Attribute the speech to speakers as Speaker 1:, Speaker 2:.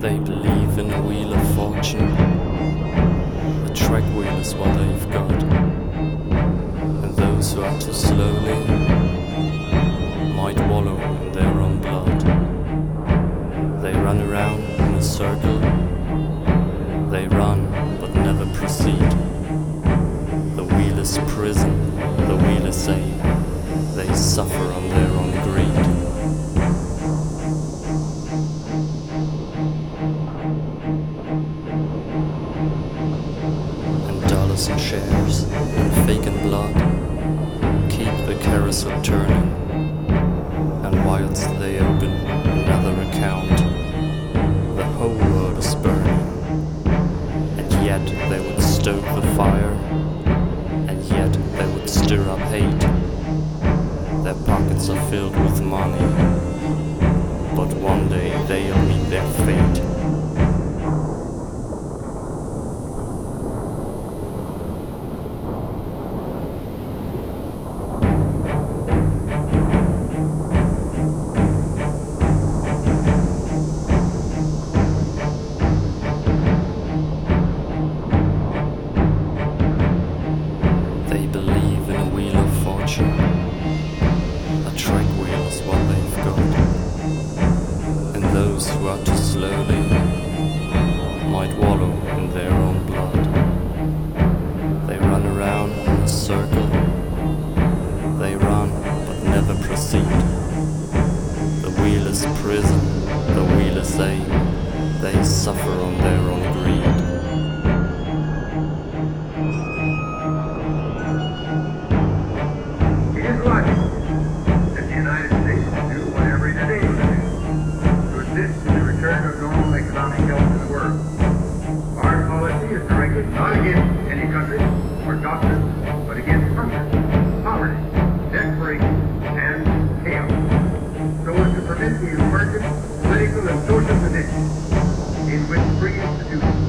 Speaker 1: They believe in a wheel of fortune. A track wheel is what they've got. And those who are too slowly might wallow in their own blood. They run around in a circle. They run but never proceed. The wheel is prison, the wheel is aim. They suffer on their own greed. And dollars and shares and fake and blood keep the carousel turning. And whilst they open another account, the whole world is burning. And yet they would stoke the fire, and yet they would stir up hate. Their pockets are filled with money, but one day they'll meet their fate. They believe in a wheel of fortune. A track wheel is what they've got. And those who are too slowly might wallow in their own blood. They run around in a circle. They run but never proceed. The wheel is prison, the wheel is aim. They suffer on their own greed.
Speaker 2: It is logical that the United States do whatever it is able to do to assist in the return of normal economic health in the world. Our policy is directed not against any country or doctrine, but against hunger, poverty, desperation, and chaos, so as to prevent the emergent political and social conditions in which free institutions